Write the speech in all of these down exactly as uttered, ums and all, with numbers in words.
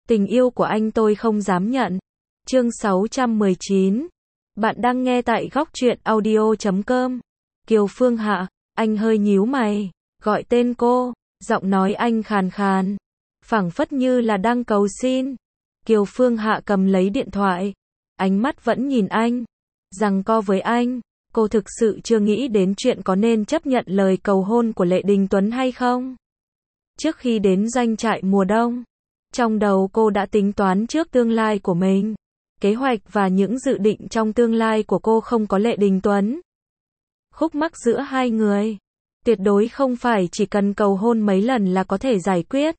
Tình yêu của anh tôi không dám nhận. Chương sáu trăm mười chín. Bạn đang nghe tại góc truyện audio chấm com. Kiều Phương Hạ, anh hơi nhíu mày, gọi tên cô, giọng nói anh khàn khàn, phảng phất như là đang cầu xin. Kiều Phương Hạ cầm lấy điện thoại, ánh mắt vẫn nhìn anh, giằng co với anh. Cô thực sự chưa nghĩ đến chuyện có nên chấp nhận lời cầu hôn của Lệ Đình Tuấn hay không. Trước khi đến doanh trại mùa đông, trong đầu cô đã tính toán trước tương lai của mình. Kế hoạch và những dự định trong tương lai của cô không có Lệ Đình Tuấn. Khúc mắc giữa hai người, tuyệt đối không phải chỉ cần cầu hôn mấy lần là có thể giải quyết.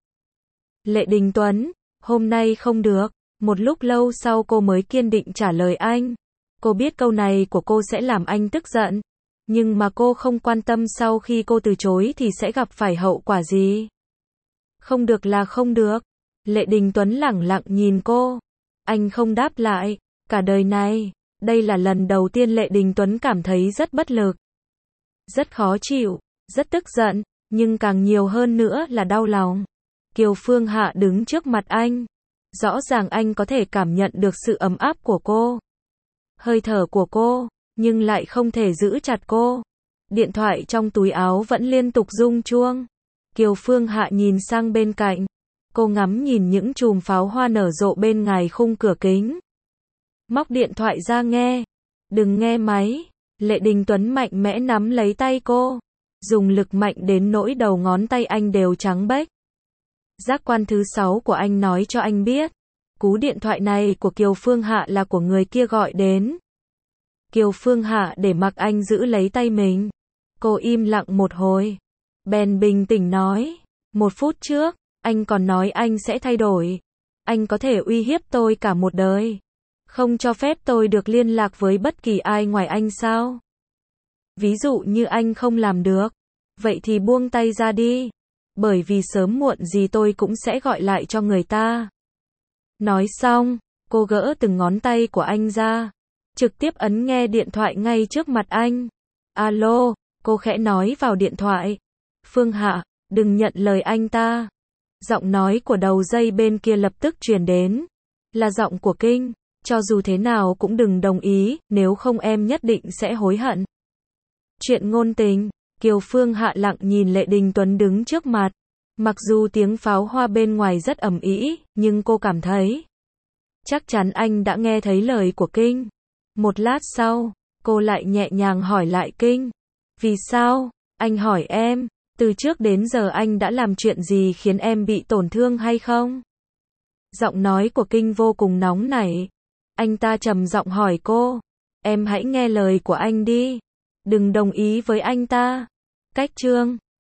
Lệ Đình Tuấn, hôm nay không được. Một lúc lâu sau cô mới kiên định trả lời anh. Cô biết câu này của cô sẽ làm anh tức giận. Nhưng mà cô không quan tâm sau khi cô từ chối thì sẽ gặp phải hậu quả gì. Không được là không được. Lệ Đình Tuấn lẳng lặng nhìn cô. Anh không đáp lại. Cả đời này, đây là lần đầu tiên Lệ Đình Tuấn cảm thấy rất bất lực. Rất khó chịu, rất tức giận, nhưng càng nhiều hơn nữa là đau lòng. Kiều Phương Hạ đứng trước mặt anh. Rõ ràng anh có thể cảm nhận được sự ấm áp của cô. Hơi thở của cô, nhưng lại không thể giữ chặt cô. Điện thoại trong túi áo vẫn liên tục rung chuông. Kiều Phương Hạ nhìn sang bên cạnh. Cô ngắm nhìn những chùm pháo hoa nở rộ bên ngoài khung cửa kính. Móc điện thoại ra nghe. Đừng nghe máy. Lệ Đình Tuấn mạnh mẽ nắm lấy tay cô. Dùng lực mạnh đến nỗi đầu ngón tay anh đều trắng bếch. Giác quan thứ sáu của anh nói cho anh biết. Cú điện thoại này của Kiều Phương Hạ là của người kia gọi đến. Kiều Phương Hạ để mặc anh giữ lấy tay mình. Cô im lặng một hồi. Bèn bình tĩnh nói. Một phút trước, anh còn nói anh sẽ thay đổi. Anh có thể uy hiếp tôi cả một đời. Không cho phép tôi được liên lạc với bất kỳ ai ngoài anh sao? Ví dụ như anh không làm được. Vậy thì buông tay ra đi. Bởi vì sớm muộn gì tôi cũng sẽ gọi lại cho người ta. Nói xong, cô gỡ từng ngón tay của anh ra. Trực tiếp ấn nghe điện thoại ngay trước mặt anh. Alo, cô khẽ nói vào điện thoại. Phương Hạ, đừng nhận lời anh ta. Giọng nói của đầu dây bên kia lập tức truyền đến. Là giọng của Kinh. Cho dù thế nào cũng đừng đồng ý, nếu không em nhất định sẽ hối hận. Chuyện ngôn tình. Kiều Phương Hạ lặng nhìn Lệ Đình Tuấn đứng trước mặt. Mặc dù tiếng pháo hoa bên ngoài rất ầm ĩ, nhưng cô cảm thấy chắc chắn anh đã nghe thấy lời của Kinh. Một lát sau, cô lại nhẹ nhàng hỏi lại Kinh. Vì sao? Anh hỏi em, từ trước đến giờ anh đã làm chuyện gì khiến em bị tổn thương hay không? Giọng nói của Kinh vô cùng nóng nảy. Anh ta trầm giọng hỏi cô. Em hãy nghe lời của anh đi. Đừng đồng ý với anh ta. Cách chương